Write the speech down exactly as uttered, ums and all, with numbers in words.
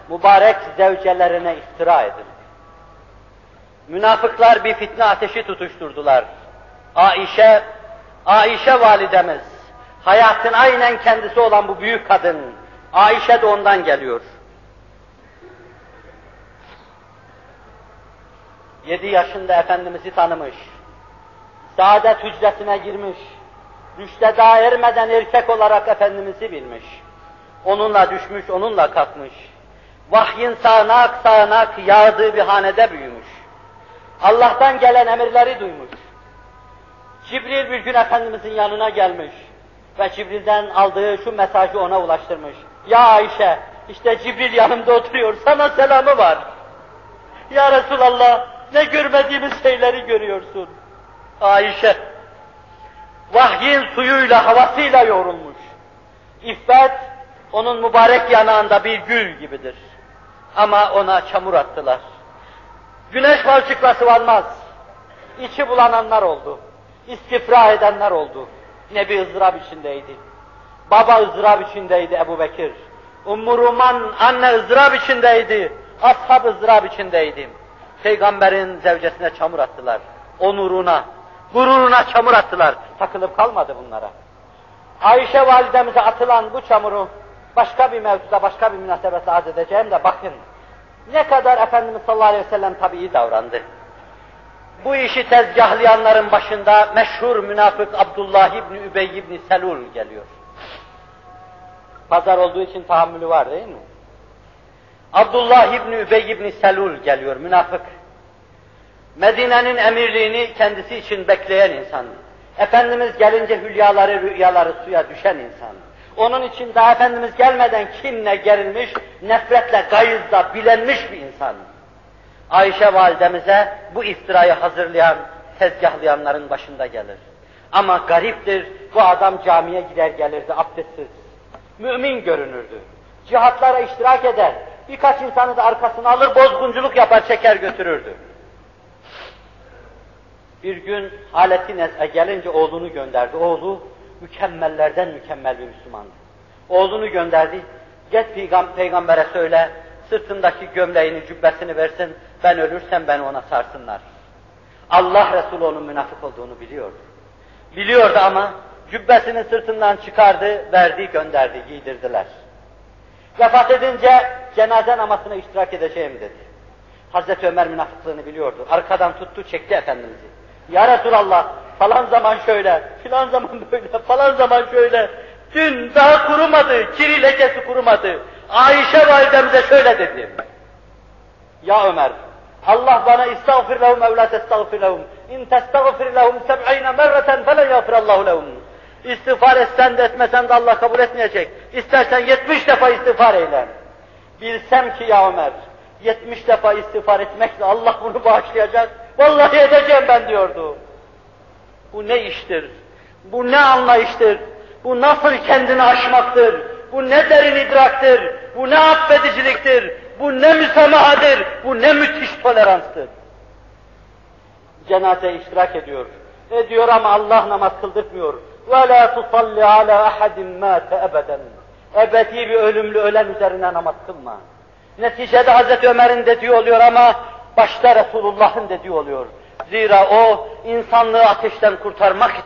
mübarek zevcelerine iftira edildi. Münafıklar bir fitne ateşi tutuşturdular. Aişe, Aişe validemiz, hayatın aynen kendisi olan bu büyük kadın, Aişe de ondan geliyor. Yedi yaşında Efendimiz'i tanımış, saadet hücresine girmiş, rüşte daha ermeden erkek olarak Efendimiz'i bilmiş. Onunla düşmüş, onunla kalkmış. Vahyin sağanak sağanak yağdığı bir hanede büyümüş. Allah'tan gelen emirleri duymuş. Cibril bir gün Efendimiz'in yanına gelmiş ve Cibril'den aldığı şu mesajı ona ulaştırmış. Ya Ayşe, işte Cibril yanımda oturuyor, sana selamı var. Ya Resulallah, ne görmediğimiz şeyleri görüyorsun. Ayşe, vahyin suyuyla, havasıyla yoğrulmuş. İffet, onun mübarek yanağında bir gül gibidir. Ama ona çamur attılar. Güneş balçıkla sıvanmaz. İçi bulananlar oldu. İstifra edenler oldu. Nebi ızdırap içindeydi. Baba ızdırap içindeydi Ebu Bekir. Ummu Ruman anne ızdırap içindeydi. Ashab ızdırap içindeydi. Peygamberin zevcesine çamur attılar. Onuruna, gururuna çamur attılar. Takılıp kalmadı bunlara. Ayşe validemize atılan bu çamuru başka bir mevzuda, başka bir münasebetle arz edeceğim de bakın. Ne kadar Efendimiz sallallahu aleyhi ve sellem tabii iyi davrandı. Bu işi tezgahlayanların başında meşhur münafık Abdullah İbni Übey İbni Selul geliyor. Pazar olduğu için tahammülü var değil mi? Abdullah İbni Übey İbni Selul geliyor, münafık. Medine'nin emirliğini kendisi için bekleyen insan. Efendimiz gelince hülyaları, rüyaları suya düşen insan. Onun için daha Efendimiz gelmeden kinle gerilmiş, nefretle, gayızla bilenmiş bir insan. Ayşe validemize bu iftirayı hazırlayan, tezgahlayanların başında gelir. Ama gariptir, bu adam camiye gider gelirdi abdestsiz. Mümin görünürdü. Cihatlara iştirak eder. Birkaç insanı da arkasına alır, bozgunculuk yapar, çeker götürürdü. Bir gün haleti nez'e gelince oğlunu gönderdi. Oğlu mükemmellerden mükemmel bir Müslümandı. Oğlunu gönderdi. Git peygambere söyle, sırtındaki gömleğini, cübbesini versin, ben ölürsem beni ona sarsınlar. Allah Resulü onun münafık olduğunu biliyordu. Biliyordu ama cübbesini sırtından çıkardı, verdi, gönderdi, giydirdiler. Vefat edince cenaze namazına iştirak edeceğim dedi. Hazreti Ömer münafıklığını biliyordu. Arkadan tuttu, çekti Efendimiz'i. Ya Resulallah, falan zaman şöyle, filan zaman böyle, falan zaman şöyle. Dün daha kurumadı, kiri lekesi kurumadı. Ayşe validemize şöyle dedi. Ya Ömer, Allah bana istağfir lehum ev la testağfir lehum. İn testağfir lehum seb'ine merreten felen yağfirallahu lehum. İstiğfar etsen de etmesen de Allah kabul etmeyecek. İstersen yetmiş defa istiğfar eyle. Bilsem ki ya Ömer, yetmiş defa istiğfar etmekle Allah bunu bağışlayacak. Vallahi edeceğim ben diyordu. Bu ne iştir? Bu ne anlayıştır? Bu nasıl kendini aşmaktır? Bu ne derin idraktır? Bu ne affediciliktir? Bu ne müsamahadır? Bu ne müthiş toleranstır? Cenazeye iştirak ediyor. Ediyor ama Allah namaz kıldırtmıyor. وَلَا تُصَلِّ عَلَى أَحَدٍ مَاتَ أَبَدًا. Ebedi bir ölümlü ölen üzerine namaz kılma. Neticede Hazreti Ömer'in dediği oluyor ama başta Resulullah'ın dediği oluyor. Zira o insanlığı ateşten kurtarmak